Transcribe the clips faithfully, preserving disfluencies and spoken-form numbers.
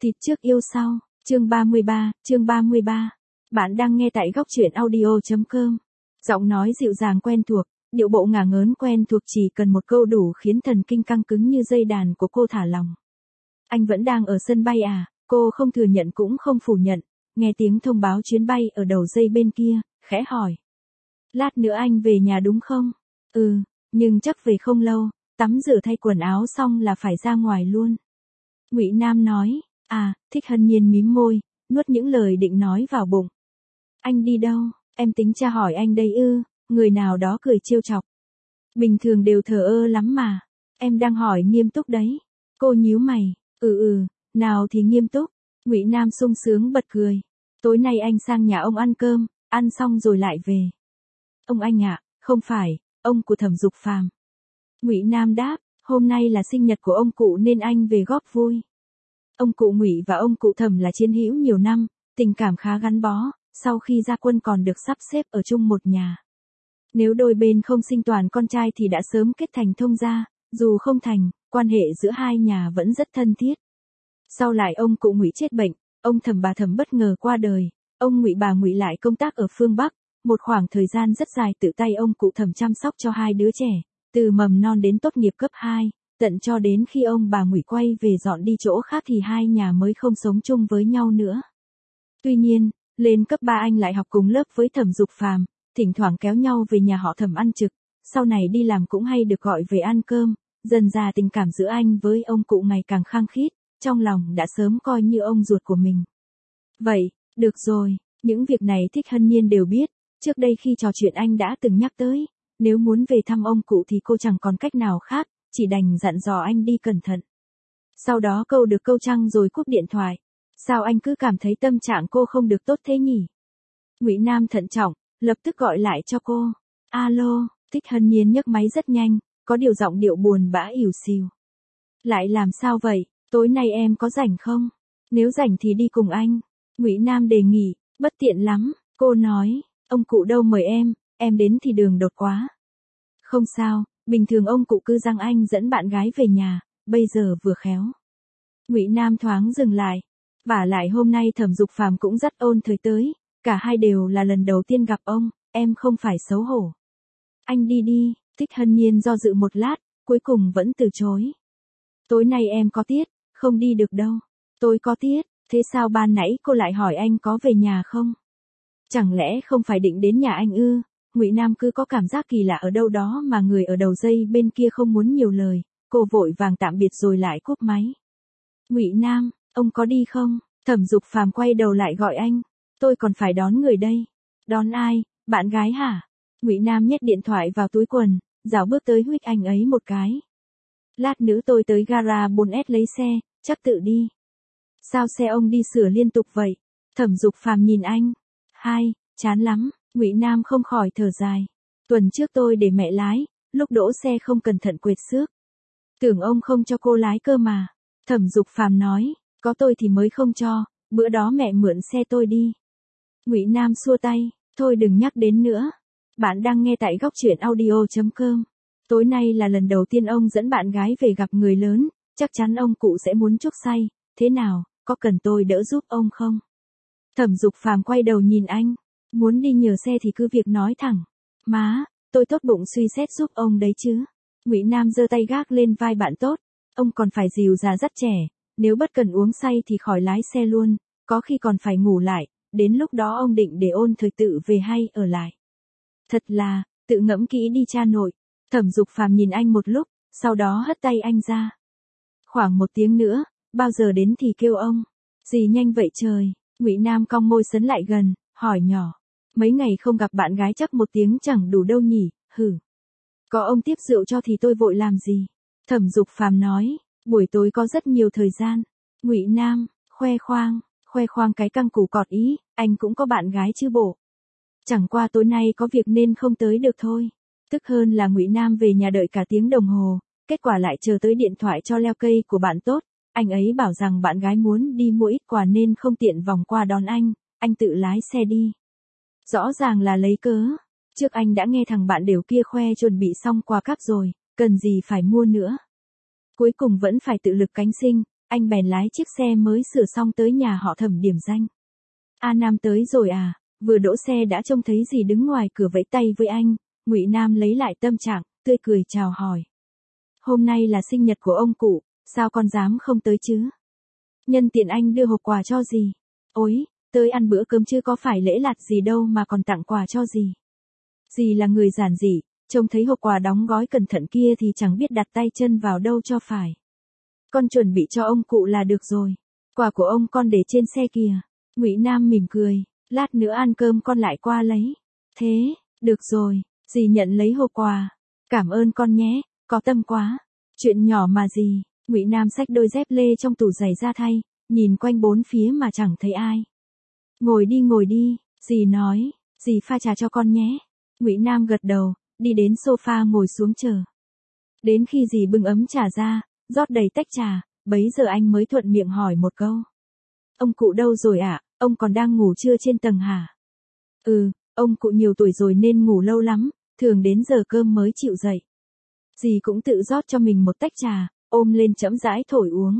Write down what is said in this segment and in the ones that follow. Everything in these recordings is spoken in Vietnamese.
Thịt trước yêu sau, chương ba mươi ba, chương ba mươi ba. Bạn đang nghe tại góc truyện audio chấm com. Giọng nói dịu dàng quen thuộc, điệu bộ ngả ngớn quen thuộc, chỉ cần một câu đủ khiến thần kinh căng cứng như dây đàn của cô thả lòng. Anh vẫn đang ở sân bay à? Cô không thừa nhận cũng không phủ nhận, nghe tiếng thông báo chuyến bay ở đầu dây bên kia, khẽ hỏi. Lát nữa anh về nhà đúng không? Ừ, nhưng chắc về không lâu, tắm rửa thay quần áo xong là phải ra ngoài luôn. Ngụy Nam nói. À, Thích Hân Nhiên mím môi, nuốt những lời định nói vào bụng. Anh đi đâu? Em tính tra hỏi anh đây ư? Người nào đó cười trêu chọc. Bình thường đều thờ ơ lắm mà. Em đang hỏi nghiêm túc đấy. Cô nhíu mày. Ừ ừ, nào thì nghiêm túc. Ngụy Nam sung sướng bật cười. Tối nay anh sang nhà ông ăn cơm, ăn xong rồi lại về. Ông anh ạ, à, không phải, ông của Thẩm Dục Phàm. Ngụy Nam đáp, hôm nay là sinh nhật của ông cụ nên anh về góp vui. Ông cụ Ngụy và ông cụ Thẩm là chiến hữu nhiều năm, tình cảm khá gắn bó, sau khi ra quân còn được sắp xếp ở chung một nhà. Nếu đôi bên không sinh toàn con trai thì đã sớm kết thành thông gia, dù không thành, quan hệ giữa hai nhà vẫn rất thân thiết. Sau lại ông cụ Ngụy chết bệnh, ông Thẩm bà Thẩm bất ngờ qua đời, ông Ngụy bà Ngụy lại công tác ở phương Bắc, một khoảng thời gian rất dài tự tay ông cụ Thẩm chăm sóc cho hai đứa trẻ, từ mầm non đến tốt nghiệp cấp hai. Tận cho đến khi ông bà Ngụy quay về dọn đi chỗ khác thì hai nhà mới không sống chung với nhau nữa. Tuy nhiên, lên cấp ba anh lại học cùng lớp với Thẩm Dục Phàm, thỉnh thoảng kéo nhau về nhà họ Thẩm ăn trực, sau này đi làm cũng hay được gọi về ăn cơm, dần dà tình cảm giữa anh với ông cụ ngày càng khăng khít, trong lòng đã sớm coi như ông ruột của mình. Vậy, được rồi, những việc này Thích Hân Nhiên đều biết, trước đây khi trò chuyện anh đã từng nhắc tới, nếu muốn về thăm ông cụ thì cô chẳng còn cách nào khác. Chỉ đành dặn dò anh đi cẩn thận. Sau đó câu được câu trăng rồi cúp điện thoại. Sao anh cứ cảm thấy tâm trạng cô không được tốt thế nhỉ? Ngụy Nam thận trọng, lập tức gọi lại cho cô. Alo, Thích Hân Nhiên nhấc máy rất nhanh, có điều giọng điệu buồn bã ỉu xìu. Lại làm sao vậy, tối nay em có rảnh không? Nếu rảnh thì đi cùng anh. Ngụy Nam đề nghị, bất tiện lắm, cô nói, ông cụ đâu mời em, em đến thì đường đột quá. Không sao. Bình thường ông cụ cứ rằng anh dẫn bạn gái về nhà, bây giờ vừa khéo. Ngụy Nam thoáng dừng lại. Vả lại hôm nay Thẩm Dục Phàm cũng dắt Ôn Thời tới, cả hai đều là lần đầu tiên gặp ông, em không phải xấu hổ. Anh đi đi, Thích Hân Nhiên do dự một lát, cuối cùng vẫn từ chối. Tối nay em có tiết, không đi được đâu. Tôi có tiết, thế sao ban nãy cô lại hỏi anh có về nhà không? Chẳng lẽ không phải định đến nhà anh ư? Ngụy Nam cứ có cảm giác kỳ lạ ở đâu đó mà người ở đầu dây bên kia không muốn nhiều lời, cô vội vàng tạm biệt rồi lại cúp máy. Ngụy Nam, ông có đi không? Thẩm Dục Phàm quay đầu lại gọi anh. Tôi còn phải đón người đây. Đón ai? Bạn gái hả? Ngụy Nam nhét điện thoại vào túi quần, rảo bước tới huých anh ấy một cái. Lát nữa tôi tới gara bốn S lấy xe, chắc tự đi. Sao xe ông đi sửa liên tục vậy? Thẩm Dục Phàm nhìn anh. Hai, chán lắm. Ngụy Nam không khỏi thở dài. Tuần trước tôi để mẹ lái, lúc đỗ xe không cẩn thận quệt xước. Tưởng ông không cho cô lái cơ mà. Thẩm Dục Phàm nói, có tôi thì mới không cho, bữa đó mẹ mượn xe tôi đi. Ngụy Nam xua tay, thôi đừng nhắc đến nữa. Bạn đang nghe tại góc truyện audio chấm com. Tối nay là lần đầu tiên ông dẫn bạn gái về gặp người lớn, chắc chắn ông cụ sẽ muốn chuốc say, thế nào, có cần tôi đỡ giúp ông không? Thẩm Dục Phàm quay đầu nhìn anh. Muốn đi nhờ xe thì cứ việc nói thẳng. Má, tôi tốt bụng suy xét giúp ông đấy chứ. Ngụy Nam giơ tay gác lên vai bạn tốt. Ông còn phải dìu già dắt trẻ. Nếu bất cần uống say thì khỏi lái xe luôn. Có khi còn phải ngủ lại. Đến lúc đó ông định để Ôn Thời tự về hay ở lại. Thật là, tự ngẫm kỹ đi cha nội. Thẩm Dục Phàm nhìn anh một lúc, sau đó hất tay anh ra. Khoảng một tiếng nữa, bao giờ đến thì kêu ông. Gì nhanh vậy trời. Ngụy Nam cong môi sấn lại gần, hỏi nhỏ. Mấy ngày không gặp bạn gái chắc một tiếng chẳng đủ đâu nhỉ, hử. Có ông tiếp rượu cho thì tôi vội làm gì. Thẩm Dục Phàm nói, buổi tối có rất nhiều thời gian. Ngụy Nam, khoe khoang, khoe khoang cái căng củ cọt ý, anh cũng có bạn gái chứ bộ. Chẳng qua tối nay có việc nên không tới được thôi. Tức hơn là Ngụy Nam về nhà đợi cả tiếng đồng hồ, kết quả lại chờ tới điện thoại cho leo cây của bạn tốt. Anh ấy bảo rằng bạn gái muốn đi mua ít quà nên không tiện vòng qua đón anh, anh tự lái xe đi. Rõ ràng là lấy cớ. Trước anh đã nghe thằng bạn đều kia khoe chuẩn bị xong quà cáp rồi, cần gì phải mua nữa. Cuối cùng vẫn phải tự lực cánh sinh, anh bèn lái chiếc xe mới sửa xong tới nhà họ Thẩm điểm danh. A Nam tới rồi à? Vừa đỗ xe đã trông thấy dì đứng ngoài cửa vẫy tay với anh. Ngụy Nam lấy lại tâm trạng, tươi cười chào hỏi. Hôm nay là sinh nhật của ông cụ, sao con dám không tới chứ? Nhân tiện anh đưa hộp quà cho dì. Ôi, tới ăn bữa cơm chứ có phải lễ lạt gì đâu mà còn tặng quà cho dì. Dì là người giản dị, trông thấy hộp quà đóng gói cẩn thận kia thì chẳng biết đặt tay chân vào đâu cho phải. Con chuẩn bị cho ông cụ là được rồi. Quà của ông con để trên xe kìa. Ngụy Nam mỉm cười, lát nữa ăn cơm con lại qua lấy. Thế, được rồi, dì nhận lấy hộp quà. Cảm ơn con nhé, có tâm quá. Chuyện nhỏ mà dì. Ngụy Nam xách đôi dép lê trong tủ giày ra thay, nhìn quanh bốn phía mà chẳng thấy ai. Ngồi đi ngồi đi, dì nói, dì pha trà cho con nhé. Ngụy Nam gật đầu, đi đến sofa ngồi xuống chờ. Đến khi dì bưng ấm trà ra, rót đầy tách trà, bấy giờ anh mới thuận miệng hỏi một câu. Ông cụ đâu rồi ạ, à? Ông còn đang ngủ trưa trên tầng hả? Ừ, ông cụ nhiều tuổi rồi nên ngủ lâu lắm, thường đến giờ cơm mới chịu dậy. Dì cũng tự rót cho mình một tách trà, ôm lên chậm rãi thổi uống.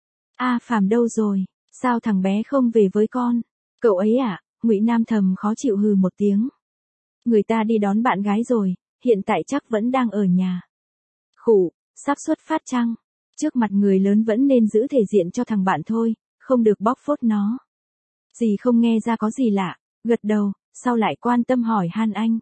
A à, Phàm đâu rồi, sao thằng bé không về với con? Cậu ấy à? Ngụy Nam thầm khó chịu hừ một tiếng. Người ta đi đón bạn gái rồi, hiện tại chắc vẫn đang ở nhà. Khủ, sắp xuất phát chăng? Trước mặt người lớn vẫn nên giữ thể diện cho thằng bạn thôi, không được bóc phốt nó. Dì không nghe ra có gì lạ, gật đầu, sau lại quan tâm hỏi han anh.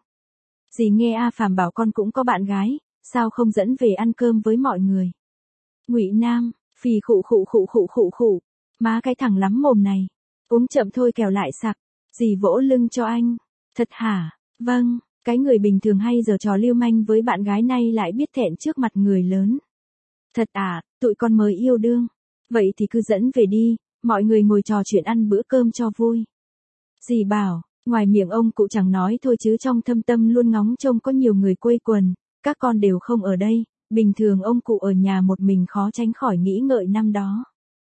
Dì nghe A Phàm bảo con cũng có bạn gái, sao không dẫn về ăn cơm với mọi người? Ngụy Nam, phì khụ khụ khụ khụ khụ khụ, má cái thằng lắm mồm này. Uống chậm thôi kẻo lại sặc. Dì vỗ lưng cho anh. Thật hả? Vâng, cái người bình thường hay giở trò lưu manh với bạn gái nay lại biết thẹn trước mặt người lớn. Thật à, tụi con mới yêu đương. Vậy thì cứ dẫn về đi, mọi người ngồi trò chuyện ăn bữa cơm cho vui. Dì bảo, ngoài miệng ông cụ chẳng nói thôi chứ trong thâm tâm luôn ngóng trông có nhiều người quây quần, các con đều không ở đây, bình thường ông cụ ở nhà một mình khó tránh khỏi nghĩ ngợi năm đó.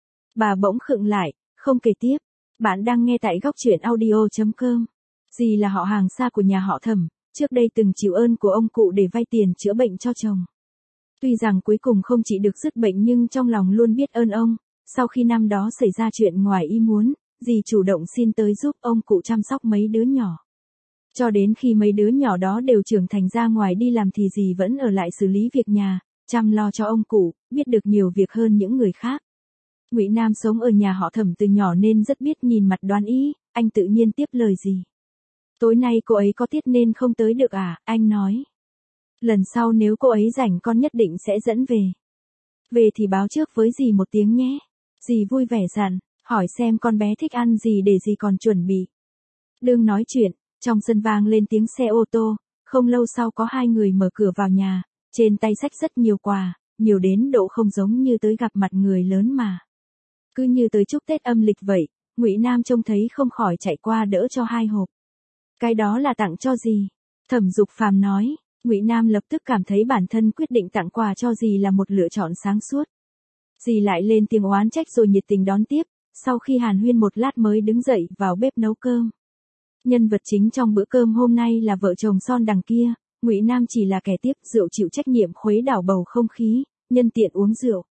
Bà bỗng khựng lại, không kể tiếp. Bạn đang nghe tại góc truyện audio chấm com. Dì là họ hàng xa của nhà họ Thẩm, trước đây từng chịu ơn của ông cụ để vay tiền chữa bệnh cho chồng. Tuy rằng cuối cùng không chỉ được dứt bệnh nhưng trong lòng luôn biết ơn ông, sau khi năm đó xảy ra chuyện ngoài ý muốn, dì chủ động xin tới giúp ông cụ chăm sóc mấy đứa nhỏ. Cho đến khi mấy đứa nhỏ đó đều trưởng thành ra ngoài đi làm thì dì vẫn ở lại xử lý việc nhà, chăm lo cho ông cụ, biết được nhiều việc hơn những người khác. Ngụy Nam sống ở nhà họ Thẩm từ nhỏ nên rất biết nhìn mặt đoán ý, anh tự nhiên tiếp lời dì. Tối nay cô ấy có tiết nên không tới được à, anh nói. Lần sau nếu cô ấy rảnh con nhất định sẽ dẫn về. Về thì báo trước với dì một tiếng nhé. Dì vui vẻ dặn, hỏi xem con bé thích ăn gì để dì còn chuẩn bị. Đương nói chuyện, trong sân vang lên tiếng xe ô tô, không lâu sau có hai người mở cửa vào nhà, trên tay xách rất nhiều quà, nhiều đến độ không giống như tới gặp mặt người lớn mà. Cứ như tới chúc Tết âm lịch vậy, Ngụy Nam trông thấy không khỏi chạy qua đỡ cho hai hộp. Cái đó là tặng cho dì. Thẩm Dục Phàm nói, Ngụy Nam lập tức cảm thấy bản thân quyết định tặng quà cho dì là một lựa chọn sáng suốt. Dì lại lên tiếng oán trách rồi nhiệt tình đón tiếp, sau khi hàn huyên một lát mới đứng dậy vào bếp nấu cơm. Nhân vật chính trong bữa cơm hôm nay là vợ chồng son đằng kia, Ngụy Nam chỉ là kẻ tiếp rượu chịu trách nhiệm khuấy đảo bầu không khí, nhân tiện uống rượu.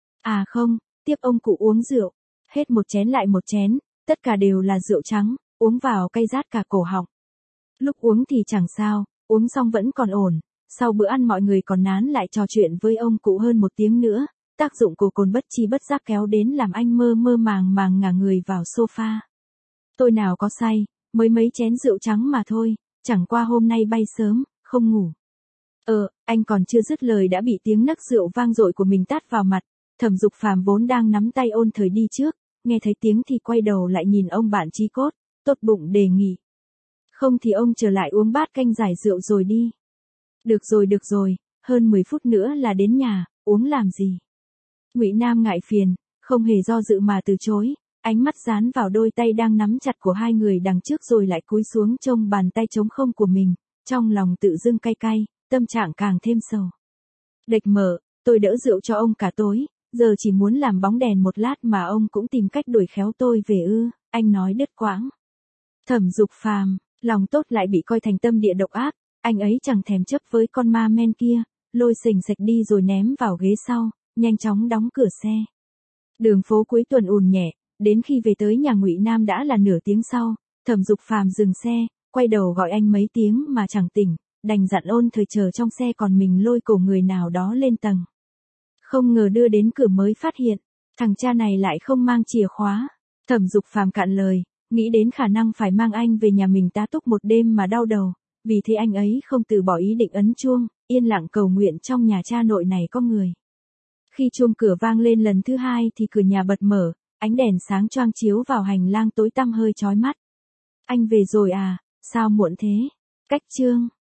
À không, tiếp ông cụ uống rượu, hết một chén lại một chén, tất cả đều là rượu trắng, uống vào cay rát cả cổ họng. Lúc uống thì chẳng sao, uống xong vẫn còn ổn, sau bữa ăn mọi người còn nán lại trò chuyện với ông cụ hơn một tiếng nữa, tác dụng của cồn bất chi bất giác kéo đến làm anh mơ mơ màng màng ngả người vào sofa. Tôi nào có say, mới mấy chén rượu trắng mà thôi, chẳng qua hôm nay bay sớm, không ngủ. Ờ, anh còn chưa dứt lời đã bị tiếng nấc rượu vang dội của mình tát vào mặt. Thẩm Dục Phàm vốn đang nắm tay ôn thời đi trước, nghe thấy tiếng thì quay đầu lại nhìn ông bạn chí cốt, tốt bụng đề nghị. Không thì ông trở lại uống bát canh giải rượu rồi đi. Được rồi được rồi, hơn mười phút nữa là đến nhà, uống làm gì? Ngụy Nam ngại phiền, không hề do dự mà từ chối, ánh mắt dán vào đôi tay đang nắm chặt của hai người đằng trước rồi lại cúi xuống trông bàn tay trống không của mình, trong lòng tự dưng cay cay, tâm trạng càng thêm sầu. Đệch mở, tôi đỡ rượu cho ông cả tối, giờ chỉ muốn làm bóng đèn một lát mà ông cũng tìm cách đuổi khéo tôi về ư, anh nói đứt quãng. Thẩm Dục Phàm, lòng tốt lại bị coi thành tâm địa độc ác, anh ấy chẳng thèm chấp với con ma men kia, lôi sình sạch đi rồi ném vào ghế sau, nhanh chóng đóng cửa xe. Đường phố cuối tuần ùn nhẹ, đến khi về tới nhà Ngụy Nam đã là nửa tiếng sau. Thẩm Dục Phàm dừng xe, quay đầu gọi anh mấy tiếng mà chẳng tỉnh, đành dặn Ôn Thời chờ trong xe, còn mình lôi cổ người nào đó lên tầng. Không ngờ đưa đến cửa mới phát hiện, thằng cha này lại không mang chìa khóa. Thẩm Dục Phàm cạn lời, nghĩ đến khả năng phải mang anh về nhà mình tá túc một đêm mà đau đầu, vì thế anh ấy không từ bỏ ý định ấn chuông, yên lặng cầu nguyện trong nhà cha nội này có người. Khi chuông cửa vang lên lần thứ hai thì cửa nhà bật mở, ánh đèn sáng choang chiếu vào hành lang tối tăm hơi chói mắt. Anh về rồi à, sao muộn thế? Cách chương.